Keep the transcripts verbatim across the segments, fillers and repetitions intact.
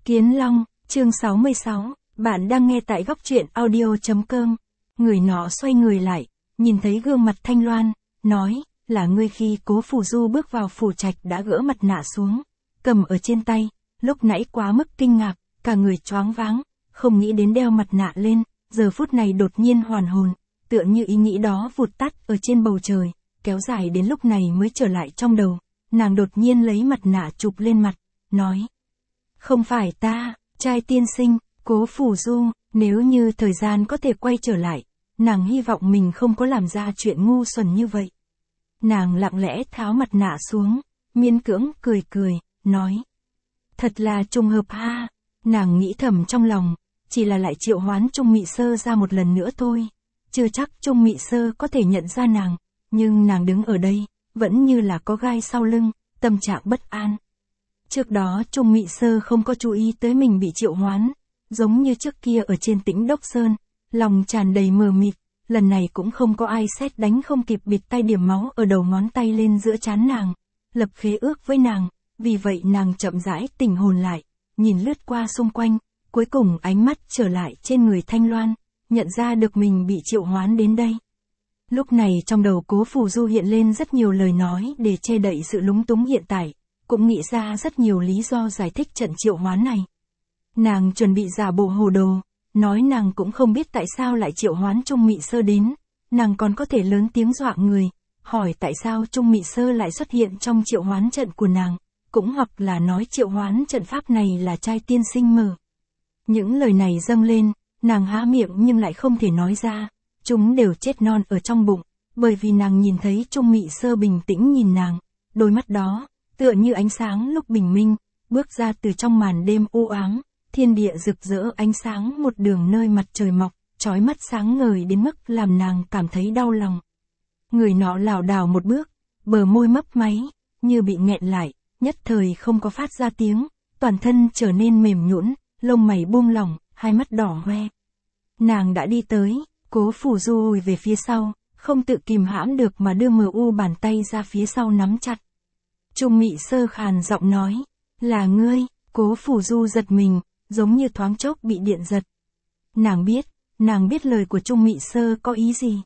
Kiến Long, chương sáu mươi sáu, bạn đang nghe tại góc truyện audio.com. Người nọ xoay người lại, nhìn thấy gương mặt Thanh Loan, nói, là ngươi. Khi Cố Phù Du bước vào phủ trạch đã gỡ mặt nạ xuống, cầm ở trên tay, lúc nãy quá mức kinh ngạc, cả người choáng váng, không nghĩ đến đeo mặt nạ lên, giờ phút này đột nhiên hoàn hồn, tựa như ý nghĩ đó vụt tắt ở trên bầu trời, kéo dài đến lúc này mới trở lại trong đầu. Nàng đột nhiên lấy mặt nạ chụp lên mặt, nói, không phải ta, trai tiên sinh, Cố Phù Du. Nếu như thời gian có thể quay trở lại, nàng hy vọng mình không có làm ra chuyện ngu xuẩn như vậy. Nàng lặng lẽ tháo mặt nạ xuống, miễn cưỡng cười cười, nói, thật là trùng hợp ha. Nàng nghĩ thầm trong lòng, chỉ là lại triệu hoán Trung Mị Sơ ra một lần nữa thôi, chưa chắc Trung Mị Sơ có thể nhận ra nàng, nhưng nàng đứng ở đây, vẫn như là có gai sau lưng, tâm trạng bất an. Trước đó Trung Mị Sơ không có chú ý tới mình bị triệu hoán, giống như trước kia ở trên Tĩnh Đốc Sơn, lòng tràn đầy mờ mịt, lần này cũng không có ai sét đánh không kịp bịt tay điểm máu ở đầu ngón tay lên giữa trán nàng, lập khế ước với nàng, vì vậy nàng chậm rãi tỉnh hồn lại, nhìn lướt qua xung quanh, cuối cùng ánh mắt trở lại trên người Thanh Loan, nhận ra được mình bị triệu hoán đến đây. Lúc này trong đầu Cố Phù Du hiện lên rất nhiều lời nói để che đậy sự lúng túng hiện tại, cũng nghĩ ra rất nhiều lý do giải thích trận triệu hoán này. Nàng chuẩn bị giả bộ hồ đồ, nói nàng cũng không biết tại sao lại triệu hoán Trung Mị Sơ đến, nàng còn có thể lớn tiếng dọa người, hỏi tại sao Trung Mị Sơ lại xuất hiện trong triệu hoán trận của nàng, cũng hoặc là nói triệu hoán trận pháp này là trai tiên sinh mở. Những lời này dâng lên, nàng há miệng nhưng lại không thể nói ra, chúng đều chết non ở trong bụng, bởi vì nàng nhìn thấy Trung Mị Sơ bình tĩnh nhìn nàng, đôi mắt đó, tựa như ánh sáng lúc bình minh, bước ra từ trong màn đêm u ám, thiên địa rực rỡ ánh sáng một đường nơi mặt trời mọc, chói mắt sáng ngời đến mức làm nàng cảm thấy đau lòng. Người nọ lảo đảo một bước, bờ môi mấp máy, như bị nghẹn lại, nhất thời không có phát ra tiếng, toàn thân trở nên mềm nhũn, lông mày buông lỏng, hai mắt đỏ hoe. Nàng đã đi tới, Cố Phù Du lùi về phía sau, không tự kìm hãm được mà đưa mờ u bàn tay ra phía sau nắm chặt. Trung Mị Sơ khàn giọng nói, là ngươi. Cố Phù Du giật mình, giống như thoáng chốc bị điện giật. Nàng biết, nàng biết lời của Trung Mị Sơ có ý gì.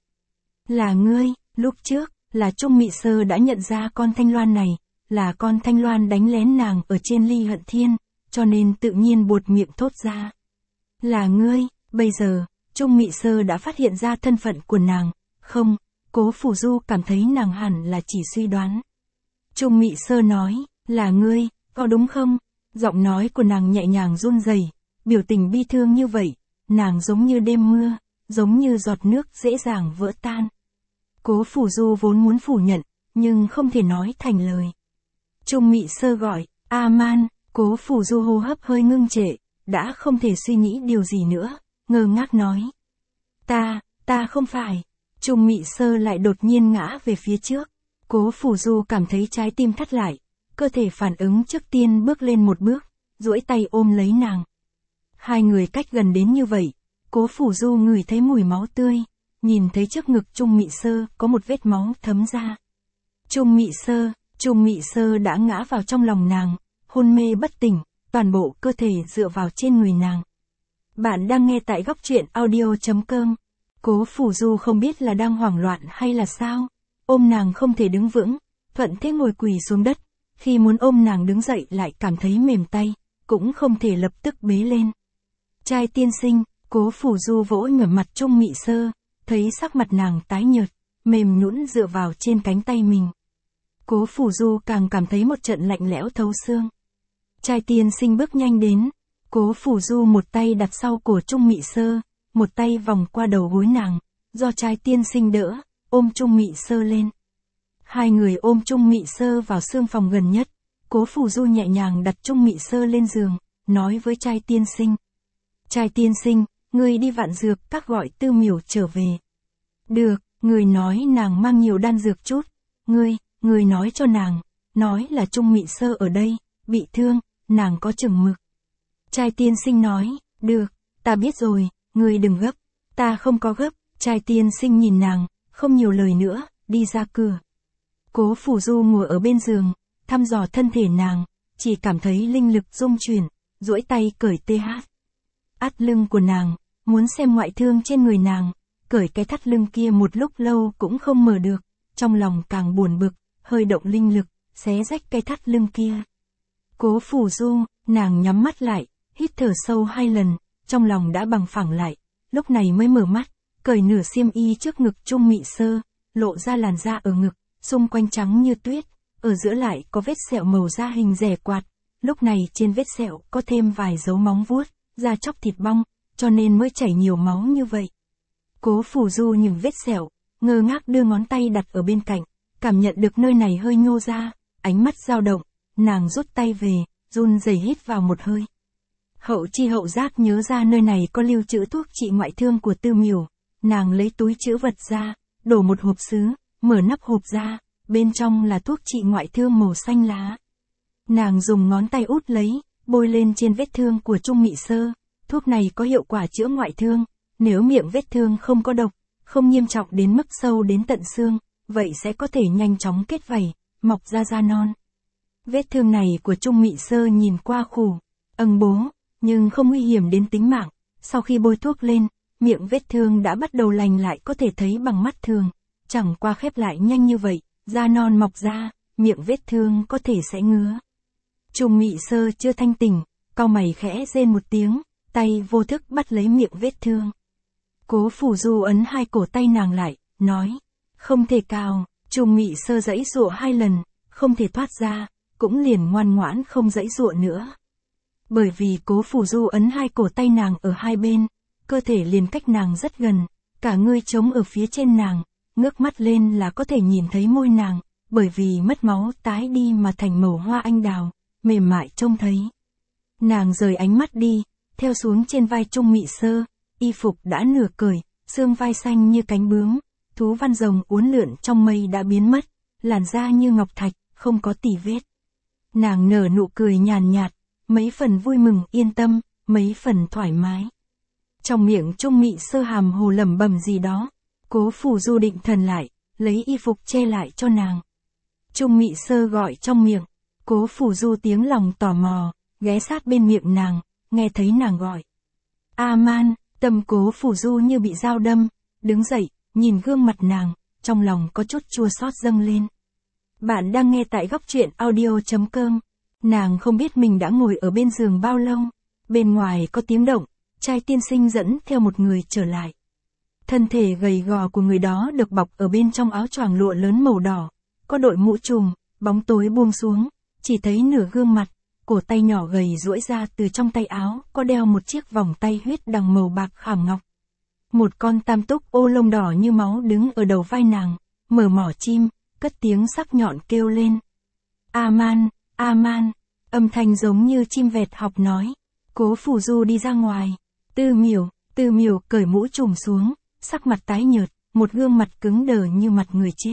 Là ngươi, lúc trước, là Trung Mị Sơ đã nhận ra con Thanh Loan này, là con Thanh Loan đánh lén nàng ở trên Ly Hận Thiên, cho nên tự nhiên buột miệng thốt ra. Là ngươi, bây giờ, Trung Mị Sơ đã phát hiện ra thân phận của nàng, không, Cố Phù Du cảm thấy nàng hẳn là chỉ suy đoán. Trung Mị Sơ nói, là ngươi, có đúng không? Giọng nói của nàng nhẹ nhàng run rẩy, biểu tình bi thương như vậy, nàng giống như đêm mưa, giống như giọt nước dễ dàng vỡ tan. Cố Phù Du vốn muốn phủ nhận, nhưng không thể nói thành lời. Trung Mị Sơ gọi, A Man. Cố Phù Du hô hấp hơi ngưng trệ, đã không thể suy nghĩ điều gì nữa, ngơ ngác nói. Ta, ta không phải. Trung Mị Sơ lại đột nhiên ngã về phía trước. Cố Phù Du cảm thấy trái tim thắt lại, cơ thể phản ứng trước tiên bước lên một bước, duỗi tay ôm lấy nàng. Hai người cách gần đến như vậy, Cố Phù Du ngửi thấy mùi máu tươi, nhìn thấy trước ngực Trung Mị Sơ có một vết máu thấm ra. Trung Mị Sơ, Trung Mị Sơ đã ngã vào trong lòng nàng, hôn mê bất tỉnh, toàn bộ cơ thể dựa vào trên người nàng. Bạn đang nghe tại góc truyện audio.com. Cố Phù Du không biết là đang hoảng loạn hay là sao, ôm nàng không thể đứng vững, thuận thế ngồi quỳ xuống đất, khi muốn ôm nàng đứng dậy lại cảm thấy mềm tay, cũng không thể lập tức bế lên. Trai tiên sinh, Cố Phù Du vỗ ngửa mặt Trung Mị Sơ, thấy sắc mặt nàng tái nhợt, mềm nhũn dựa vào trên cánh tay mình. Cố Phù Du càng cảm thấy một trận lạnh lẽo thấu xương. Trai tiên sinh bước nhanh đến, Cố Phù Du một tay đặt sau cổ Trung Mị Sơ, một tay vòng qua đầu gối nàng, do trai tiên sinh đỡ, ôm Trung Mị Sơ lên. Hai người ôm Trung Mị Sơ vào xương phòng gần nhất, Cố Phù Du nhẹ nhàng đặt Trung Mị Sơ lên giường, nói với trai tiên sinh. Trai tiên sinh, người đi vạn dược các gọi Tư Miểu trở về. Được, người nói nàng mang nhiều đan dược chút, ngươi, người nói cho nàng, nói là Trung Mị Sơ ở đây, bị thương, nàng có chừng mực. Trai tiên sinh nói, được, ta biết rồi, ngươi đừng gấp, ta không có gấp. Trai tiên sinh nhìn nàng, không nhiều lời nữa, đi ra cửa. Cố Phù Du ngồi ở bên giường, thăm dò thân thể nàng, chỉ cảm thấy linh lực rung chuyển, duỗi tay cởi tê hát. Át lưng của nàng, muốn xem ngoại thương trên người nàng, cởi cái thắt lưng kia một lúc lâu cũng không mở được, trong lòng càng buồn bực, hơi động linh lực, xé rách cái thắt lưng kia. Cố Phủ Du, nàng nhắm mắt lại, hít thở sâu hai lần, trong lòng đã bằng phẳng lại, lúc này mới mở mắt, cởi nửa xiêm y trước ngực Trung Mị Sơ, lộ ra làn da ở ngực, xung quanh trắng như tuyết, ở giữa lại có vết sẹo màu da hình rẻ quạt, lúc này trên vết sẹo có thêm vài dấu móng vuốt, da chóc thịt bong, cho nên mới chảy nhiều máu như vậy. Cố Phủ Du nhìn vết sẹo, ngơ ngác đưa ngón tay đặt ở bên cạnh, cảm nhận được nơi này hơi nhô ra, ánh mắt dao động, nàng rút tay về, run rẩy hít vào một hơi. Hậu chi hậu giác nhớ ra nơi này có lưu trữ thuốc trị ngoại thương của Tư Miểu, nàng lấy túi trữ vật ra, đổ một hộp sứ, mở nắp hộp ra, bên trong là thuốc trị ngoại thương màu xanh lá. Nàng dùng ngón tay út lấy, bôi lên trên vết thương của Trung Mị Sơ, thuốc này có hiệu quả chữa ngoại thương, nếu miệng vết thương không có độc, không nghiêm trọng đến mức sâu đến tận xương, vậy sẽ có thể nhanh chóng kết vảy, mọc ra da non. Vết thương này của Trung Mị Sơ nhìn qua khủ, âng bố, nhưng không nguy hiểm đến tính mạng, sau khi bôi thuốc lên, miệng vết thương đã bắt đầu lành lại có thể thấy bằng mắt thường, chẳng qua khép lại nhanh như vậy, da non mọc ra, miệng vết thương có thể sẽ ngứa. Trung Mị Sơ chưa thanh tỉnh, cau mày khẽ rên một tiếng, tay vô thức bắt lấy miệng vết thương. Cố Phủ Du ấn hai cổ tay nàng lại, nói, không thể cào. Trung Mị Sơ giãy giụa hai lần, không thể thoát ra, cũng liền ngoan ngoãn không giãy giụa nữa. Bởi vì Cố Phủ Du ấn hai cổ tay nàng ở hai bên, cơ thể liền cách nàng rất gần, cả người trống ở phía trên nàng, ngước mắt lên là có thể nhìn thấy môi nàng, bởi vì mất máu tái đi mà thành màu hoa anh đào, mềm mại trông thấy. Nàng rời ánh mắt đi, theo xuống trên vai Trung Mị Sơ, y phục đã nửa cởi, xương vai xanh như cánh bướm, thú văn rồng uốn lượn trong mây đã biến mất, làn da như ngọc thạch, không có tỉ vết. Nàng nở nụ cười nhàn nhạt, mấy phần vui mừng yên tâm, mấy phần thoải mái. Trong miệng Trung Mị Sơ hàm hồ lẩm bẩm gì đó, Cố Phủ Du định thần lại, lấy y phục che lại cho nàng. Trung Mị Sơ gọi trong miệng, Cố Phủ Du tiếng lòng tò mò, ghé sát bên miệng nàng, nghe thấy nàng gọi. A Man, tâm Cố Phủ Du như bị dao đâm, đứng dậy, nhìn gương mặt nàng, trong lòng có chút chua xót dâng lên. Bạn đang nghe tại góc truyện audio chấm com. Nàng không biết mình đã ngồi ở bên giường bao lâu, bên ngoài có tiếng động, trai tiên sinh dẫn theo một người trở lại. Thân thể gầy gò của người đó được bọc ở bên trong áo choàng lụa lớn màu đỏ, có đội mũ trùm, bóng tối buông xuống, chỉ thấy nửa gương mặt, cổ tay nhỏ gầy duỗi ra từ trong tay áo, có đeo một chiếc vòng tay huyết đằng màu bạc khảm ngọc. Một con tam túc ô lông đỏ như máu đứng ở đầu vai nàng, mở mỏ chim, cất tiếng sắc nhọn kêu lên. A Man, A Man, âm thanh giống như chim vẹt học nói. Cố Phủ Du đi ra ngoài. Tư Miểu, Tư Miểu cởi mũ trùm xuống, sắc mặt tái nhợt, một gương mặt cứng đờ như mặt người chết.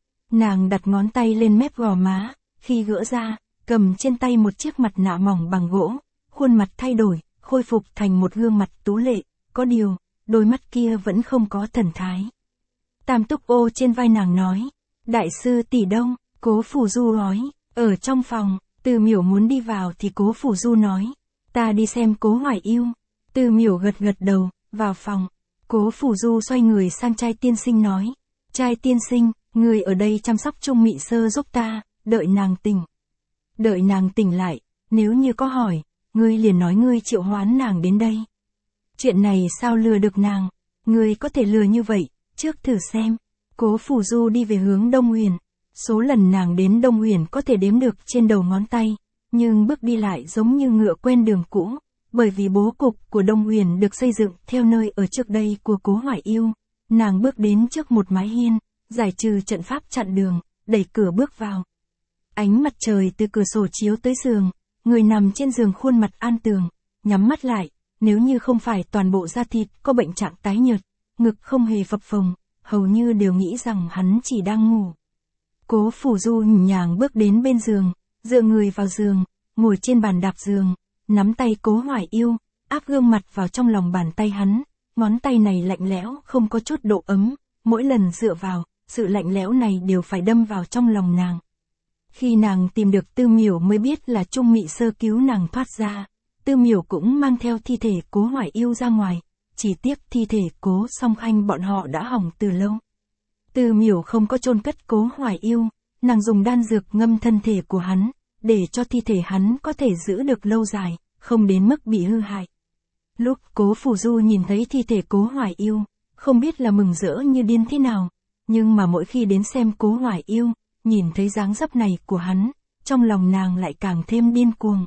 Nàng đặt ngón tay lên mép gò má, khi gỡ ra, cầm trên tay một chiếc mặt nạ mỏng bằng gỗ, khuôn mặt thay đổi, khôi phục thành một gương mặt tú lệ, có điều, đôi mắt kia vẫn không có thần thái. Tam túc ô trên vai nàng nói, đại sư tỷ đông, Cố Phủ Du nói, ở trong phòng. Tư Miểu muốn đi vào thì Cố Phủ Du nói, ta đi xem Cố Hoài Yêu. Tư Miểu gật gật đầu, vào phòng. Cố Phủ Du xoay người sang trai tiên sinh nói, trai tiên sinh, người ở đây chăm sóc Trung Mị Sơ giúp ta, đợi nàng tỉnh. Đợi nàng tỉnh lại, nếu như có hỏi, ngươi liền nói ngươi triệu hoán nàng đến đây. Chuyện này sao lừa được nàng, ngươi có thể lừa như vậy, trước thử xem. Cố Phủ Du đi về hướng Đông Huyền. Số lần nàng đến Đông Huyền có thể đếm được trên đầu ngón tay, nhưng bước đi lại giống như ngựa quen đường cũ, bởi vì bố cục của Đông Huyền được xây dựng theo nơi ở trước đây của Cố Hoài Yêu. Nàng bước đến trước một mái hiên, giải trừ trận pháp chặn đường, đẩy cửa bước vào. Ánh mặt trời từ cửa sổ chiếu tới giường, người nằm trên giường khuôn mặt an tường, nhắm mắt lại, nếu như không phải toàn bộ da thịt có bệnh trạng tái nhợt, ngực không hề phập phồng, hầu như đều nghĩ rằng hắn chỉ đang ngủ. Cố Phủ Du nhàng bước đến bên giường, dựa người vào giường, ngồi trên bàn đạp giường, nắm tay Cố Hoài Yêu, áp gương mặt vào trong lòng bàn tay hắn, ngón tay này lạnh lẽo không có chút độ ấm, mỗi lần dựa vào, sự lạnh lẽo này đều phải đâm vào trong lòng nàng. Khi nàng tìm được Tư Miểu mới biết là Trung Mị Sơ cứu nàng thoát ra, Tư Miểu cũng mang theo thi thể Cố Hoài Yêu ra ngoài, chỉ tiếc thi thể Cố Song Khanh bọn họ đã hỏng từ lâu. Tư Miểu không có chôn cất Cố Hoài Yêu, nàng dùng đan dược ngâm thân thể của hắn, để cho thi thể hắn có thể giữ được lâu dài, không đến mức bị hư hại. Lúc Cố Phù Du nhìn thấy thi thể Cố Hoài Yêu, không biết là mừng rỡ như điên thế nào, nhưng mà mỗi khi đến xem Cố Hoài Yêu, nhìn thấy dáng dấp này của hắn, trong lòng nàng lại càng thêm điên cuồng.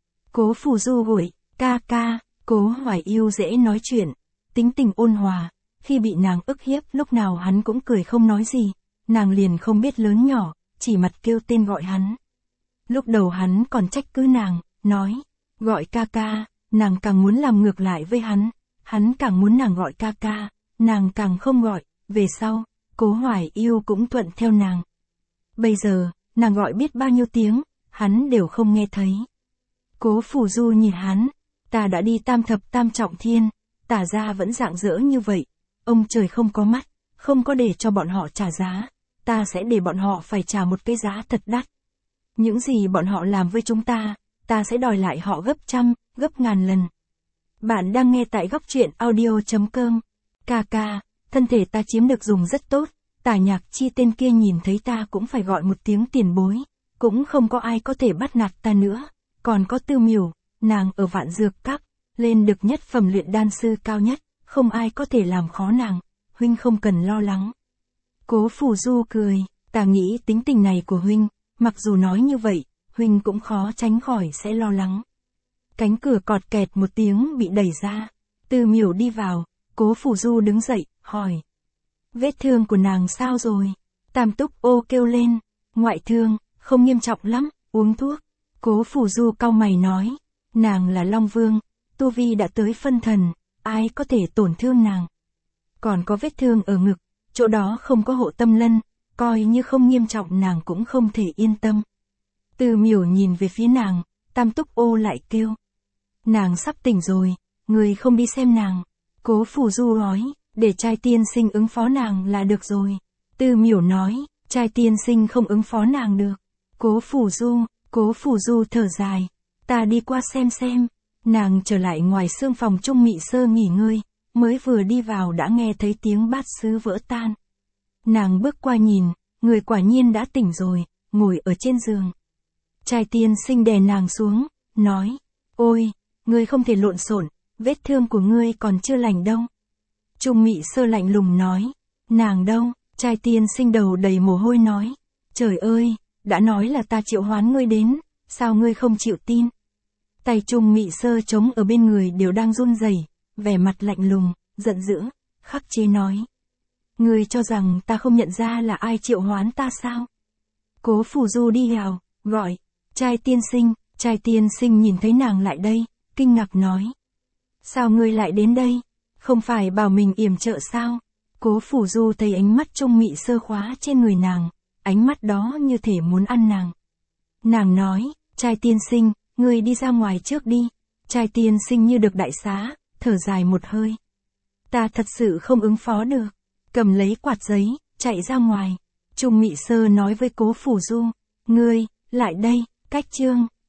Cố Phù Du gửi, ca ca, Cố Hoài Yêu dễ nói chuyện, tính tình ôn hòa, khi bị nàng ức hiếp lúc nào hắn cũng cười không nói gì, nàng liền không biết lớn nhỏ, chỉ mặt kêu tên gọi hắn. Lúc đầu hắn còn trách cứ nàng, nói, gọi ca ca, nàng càng muốn làm ngược lại với hắn, hắn càng muốn nàng gọi ca ca, nàng càng không gọi, về sau, Cố Hoài Yêu cũng thuận theo nàng. Bây giờ, nàng gọi biết bao nhiêu tiếng, hắn đều không nghe thấy. Cố Phù Du nhìn hắn, ta đã đi tam thập tam trọng thiên, tả ra vẫn rạng rỡ như vậy, ông trời không có mắt, không có để cho bọn họ trả giá, ta sẽ để bọn họ phải trả một cái giá thật đắt. Những gì bọn họ làm với chúng ta, ta sẽ đòi lại họ gấp trăm, gấp ngàn lần. Bạn đang nghe tại góc truyện audio chấm com. Ca ca, thân thể ta chiếm được dùng rất tốt, Tả Nhạc Chi tên kia nhìn thấy ta cũng phải gọi một tiếng tiền bối, cũng không có ai có thể bắt nạt ta nữa. Còn có Tư Miểu, nàng ở Vạn Dược Các, lên được nhất phẩm luyện đan sư cao nhất, không ai có thể làm khó nàng, huynh không cần lo lắng. Cố Phù Du cười, ta nghĩ tính tình này của huynh, mặc dù nói như vậy, huynh cũng khó tránh khỏi sẽ lo lắng. Cánh cửa cọt kẹt một tiếng bị đẩy ra, Tư Miểu đi vào, Cố Phù Du đứng dậy, hỏi. Vết thương của nàng sao rồi? Tam Túc Ô kêu lên, ngoại thương, không nghiêm trọng lắm, uống thuốc. Cố Phù Du cau mày nói, nàng là Long Vương, tu vi đã tới phân thần, ai có thể tổn thương nàng. Còn có vết thương ở ngực, chỗ đó không có hộ tâm lân, coi như không nghiêm trọng nàng cũng không thể yên tâm. Tư Miểu nhìn về phía nàng, Tam Túc Ô lại kêu. Nàng sắp tỉnh rồi, người không đi xem nàng. Cố Phù Du nói, để trai tiên sinh ứng phó nàng là được rồi. Tư Miểu nói, trai tiên sinh không ứng phó nàng được. Cố Phù Du, Cố Phù Du thở dài, ta đi qua xem xem. Nàng trở lại ngoài xương phòng Trung Mị Sơ nghỉ ngơi, mới vừa đi vào đã nghe thấy tiếng bát sứ vỡ tan. Nàng bước qua nhìn, người quả nhiên đã tỉnh rồi, ngồi ở trên giường. Trai tiên sinh đè nàng xuống, nói, ôi, ngươi không thể lộn xộn, vết thương của ngươi còn chưa lành đâu. Trung Mị Sơ lạnh lùng nói, nàng đâu? Trai tiên sinh đầu đầy mồ hôi nói, trời ơi, đã nói là ta triệu hoán ngươi đến, sao ngươi không chịu tin? Tay Trung Mị Sơ chống ở bên người đều đang run rẩy, vẻ mặt lạnh lùng, giận dữ, khắc chế nói. Ngươi cho rằng ta không nhận ra là ai triệu hoán ta sao? Cố Phù Du đi vào, gọi, trai tiên sinh, trai tiên sinh nhìn thấy nàng lại đây, kinh ngạc nói. Sao ngươi lại đến đây? Không phải bảo mình yểm trợ sao? Cố Phù Du thấy ánh mắt Trung Mị Sơ khóa trên người nàng, ánh mắt đó như thể muốn ăn nàng. Nàng nói, trai tiên sinh, ngươi đi ra ngoài trước đi. Trai tiên sinh như được đại xá, thở dài một hơi. Ta thật sự không ứng phó được. Cầm lấy quạt giấy, chạy ra ngoài. Trung Mị Sơ nói với Cố Phù Du, ngươi, lại đây, cách chương.